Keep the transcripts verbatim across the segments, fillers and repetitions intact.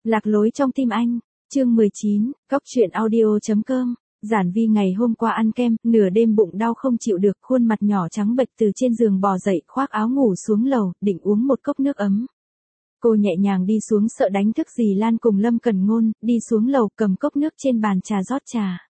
Lạc lối trong tim anh, chương mười chín, cóc truyện audio.com. Giản Vi ngày hôm qua ăn kem, nửa đêm bụng đau không chịu được, khuôn mặt nhỏ trắng bệch từ trên giường bò dậy, khoác áo ngủ xuống lầu, định uống một cốc nước ấm. Cô nhẹ nhàng đi xuống sợ đánh thức dì Lan cùng Lâm Cẩn Ngôn, đi xuống lầu cầm cốc nước trên bàn trà rót trà.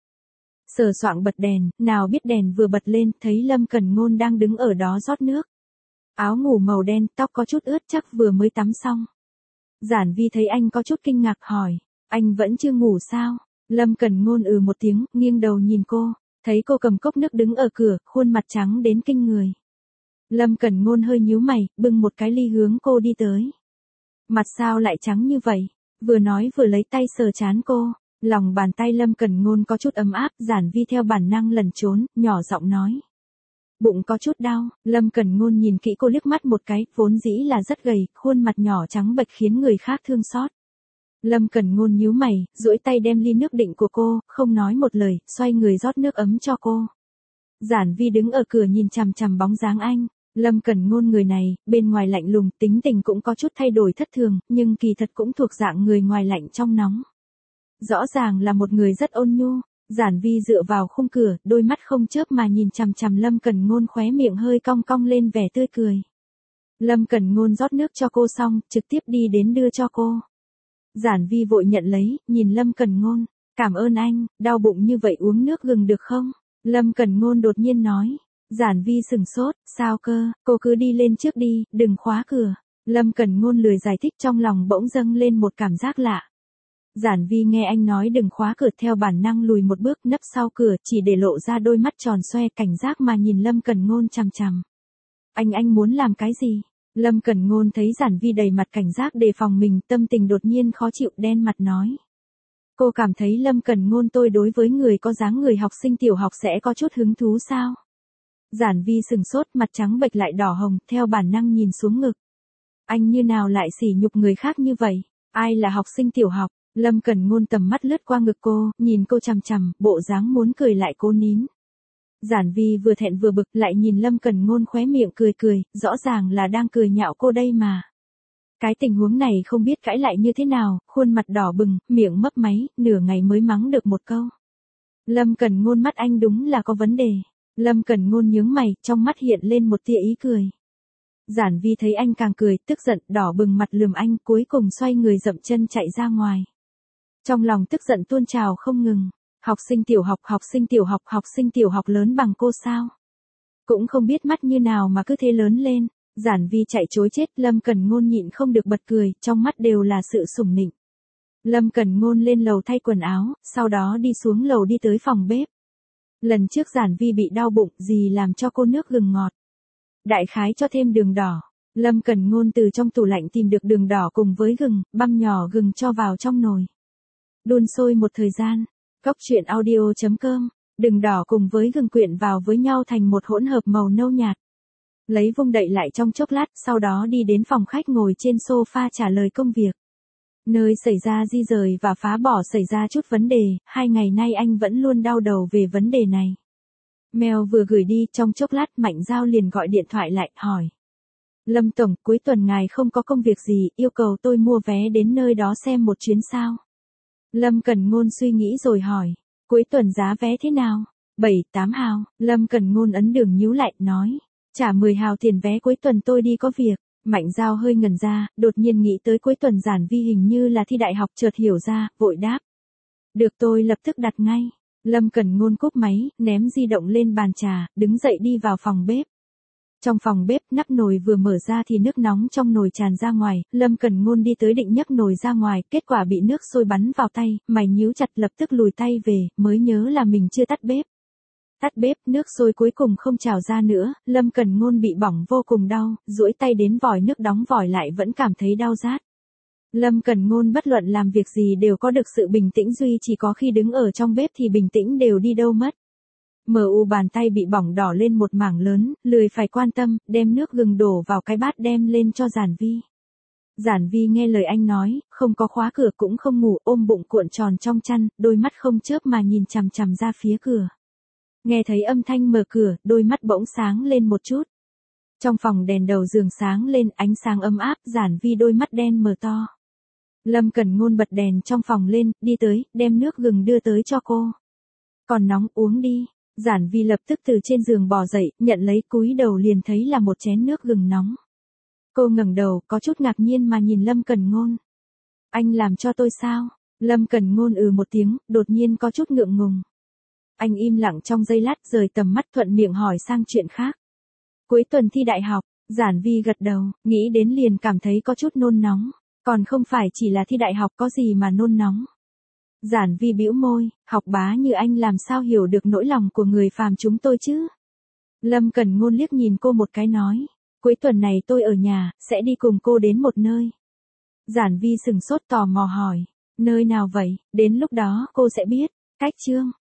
Sờ soạng bật đèn, nào biết đèn vừa bật lên, thấy Lâm Cẩn Ngôn đang đứng ở đó rót nước. Áo ngủ màu đen, tóc có chút ướt chắc vừa mới tắm xong. Giản Vi thấy anh có chút kinh ngạc hỏi, anh vẫn chưa ngủ sao? Lâm Cẩn Ngôn ừ một tiếng, nghiêng đầu nhìn cô, thấy cô cầm cốc nước đứng ở cửa, khuôn mặt trắng đến kinh người. Lâm Cẩn Ngôn hơi nhíu mày, bưng một cái ly hướng cô đi tới. Mặt sao lại trắng như vậy? Vừa nói vừa lấy tay sờ trán cô, lòng bàn tay Lâm Cẩn Ngôn có chút ấm áp, Giản Vi theo bản năng lẩn trốn, nhỏ giọng nói. Bụng có chút đau, Lâm Cẩn Ngôn nhìn kỹ cô liếc mắt một cái, vốn dĩ là rất gầy, khuôn mặt nhỏ trắng bệch khiến người khác thương xót. Lâm Cẩn Ngôn nhíu mày, duỗi tay đem ly nước định của cô, không nói một lời, xoay người rót nước ấm cho cô. Giản Vi đứng ở cửa nhìn chằm chằm bóng dáng anh, Lâm Cẩn Ngôn người này, bên ngoài lạnh lùng, tính tình cũng có chút thay đổi thất thường, nhưng kỳ thật cũng thuộc dạng người ngoài lạnh trong nóng. Rõ ràng là một người rất ôn nhu. Giản Vi dựa vào khung cửa, đôi mắt không chớp mà nhìn chằm chằm Lâm Cẩn Ngôn, khóe miệng hơi cong cong lên vẻ tươi cười. Lâm Cẩn Ngôn rót nước cho cô xong, trực tiếp đi đến đưa cho cô. Giản Vi vội nhận lấy, nhìn Lâm Cẩn Ngôn, cảm ơn anh, đau bụng như vậy uống nước gừng được không? Lâm Cẩn Ngôn đột nhiên nói. Giản Vi sừng sốt, sao cơ, cô cứ đi lên trước đi, đừng khóa cửa. Lâm Cẩn Ngôn lười giải thích, trong lòng bỗng dâng lên một cảm giác lạ. Giản Vi nghe anh nói đừng khóa cửa, theo bản năng lùi một bước, nấp sau cửa, chỉ để lộ ra đôi mắt tròn xoe cảnh giác mà nhìn Lâm Cẩn Ngôn chằm chằm. Anh anh muốn làm cái gì? Lâm Cẩn Ngôn thấy Giản Vi đầy mặt cảnh giác đề phòng mình, tâm tình đột nhiên khó chịu, đen mặt nói. Cô cảm thấy Lâm Cẩn Ngôn tôi đối với người có dáng người học sinh tiểu học sẽ có chút hứng thú sao? Giản Vi sừng sốt, mặt trắng bệch lại đỏ hồng, theo bản năng nhìn xuống ngực. Anh như nào lại sỉ nhục người khác như vậy? Ai là học sinh tiểu học? Lâm Cẩn Ngôn tầm mắt lướt qua ngực cô, nhìn cô chằm chằm, bộ dáng muốn cười lại cố nín. Giản Vi vừa thẹn vừa bực, lại nhìn Lâm Cẩn Ngôn khóe miệng cười cười, rõ ràng là đang cười nhạo cô đây mà. Cái tình huống này không biết cãi lại như thế nào, khuôn mặt đỏ bừng, miệng mấp máy, nửa ngày mới mắng được một câu. Lâm Cẩn Ngôn, mắt anh đúng là có vấn đề. Lâm Cẩn Ngôn nhướng mày, trong mắt hiện lên một tia ý cười. Giản Vi thấy anh càng cười, tức giận, đỏ bừng mặt lườm anh, cuối cùng xoay người dậm chân chạy ra ngoài. Trong lòng tức giận tuôn trào không ngừng. Học sinh tiểu học, học sinh tiểu học, học sinh tiểu học lớn bằng cô sao? Cũng không biết mắt như nào mà cứ thế lớn lên. Giản Vi chạy chối chết, Lâm Cẩn Ngôn nhịn không được bật cười, trong mắt đều là sự sủng nịnh. Lâm Cẩn Ngôn lên lầu thay quần áo, sau đó đi xuống lầu đi tới phòng bếp. Lần trước Giản Vi bị đau bụng, dì làm cho cô nước gừng ngọt. Đại khái cho thêm đường đỏ. Lâm Cẩn Ngôn từ trong tủ lạnh tìm được đường đỏ cùng với gừng, băm nhỏ gừng cho vào trong nồi. Đun sôi một thời gian, cóc truyện audio.com, đường đỏ cùng với gừng quyện vào với nhau thành một hỗn hợp màu nâu nhạt. Lấy vung đậy lại trong chốc lát, sau đó đi đến phòng khách ngồi trên sofa trả lời công việc. Nơi xảy ra di rời và phá bỏ xảy ra chút vấn đề, hai ngày nay anh vẫn luôn đau đầu về vấn đề này. Mail vừa gửi đi, trong chốc lát Mạnh Giao liền gọi điện thoại lại, hỏi. Lâm Tổng, cuối tuần ngài không có công việc gì, yêu cầu tôi mua vé đến nơi đó xem một chuyến sao? Lâm Cẩn Ngôn suy nghĩ rồi hỏi, cuối tuần giá vé thế nào? bảy, tám hào, Lâm Cẩn Ngôn ấn đường nhíu lại, nói, trả mười hào tiền vé, cuối tuần tôi đi có việc. Mạnh Giao hơi ngẩn ra, đột nhiên nghĩ tới cuối tuần Giản Vi hình như là thi đại học, chợt hiểu ra, vội đáp. Được, tôi lập tức đặt ngay. Lâm Cẩn Ngôn cúp máy, ném di động lên bàn trà, đứng dậy đi vào phòng bếp. Trong phòng bếp, nắp nồi vừa mở ra thì nước nóng trong nồi tràn ra ngoài, Lâm Cẩn Ngôn đi tới định nhấc nồi ra ngoài, kết quả bị nước sôi bắn vào tay, mày nhíu chặt, lập tức lùi tay về, mới nhớ là mình chưa tắt bếp. Tắt bếp, nước sôi cuối cùng không trào ra nữa, Lâm Cẩn Ngôn bị bỏng vô cùng đau, duỗi tay đến vòi nước đóng vòi lại vẫn cảm thấy đau rát. Lâm Cẩn Ngôn bất luận làm việc gì đều có được sự bình tĩnh, duy chỉ có khi đứng ở trong bếp thì bình tĩnh đều đi đâu mất. Mờ u bàn tay bị bỏng đỏ lên một mảng lớn, lười phải quan tâm, đem nước gừng đổ vào cái bát đem lên cho Giản Vi. Giản Vi nghe lời anh nói, không có khóa cửa cũng không ngủ, ôm bụng cuộn tròn trong chăn, đôi mắt không chớp mà nhìn chằm chằm ra phía cửa. Nghe thấy âm thanh mở cửa, đôi mắt bỗng sáng lên một chút. Trong phòng đèn đầu giường sáng lên, ánh sáng ấm áp, Giản Vi đôi mắt đen mở to. Lâm Cẩn Ngôn bật đèn trong phòng lên, đi tới, đem nước gừng đưa tới cho cô. Còn nóng, uống đi. Giản Vi lập tức từ trên giường bò dậy, nhận lấy, cúi đầu liền thấy là một chén nước gừng nóng. Cô ngẩng đầu, có chút ngạc nhiên mà nhìn Lâm Cẩn Ngôn. Anh làm cho tôi sao? Lâm Cẩn Ngôn ừ một tiếng, đột nhiên có chút ngượng ngùng. Anh im lặng trong giây lát, rời tầm mắt, thuận miệng hỏi sang chuyện khác. Cuối tuần thi đại học. Giản Vi gật đầu, nghĩ đến liền cảm thấy có chút nôn nóng. Còn không phải chỉ là thi đại học, có gì mà nôn nóng. Giản Vi bĩu môi, học bá như anh làm sao hiểu được nỗi lòng của người phàm chúng tôi chứ? Lâm Cẩn Ngôn liếc nhìn cô một cái nói. Cuối tuần này tôi ở nhà, sẽ đi cùng cô đến một nơi. Giản Vi sừng sốt tò mò hỏi. Nơi nào vậy? Đến lúc đó cô sẽ biết. Cách chương.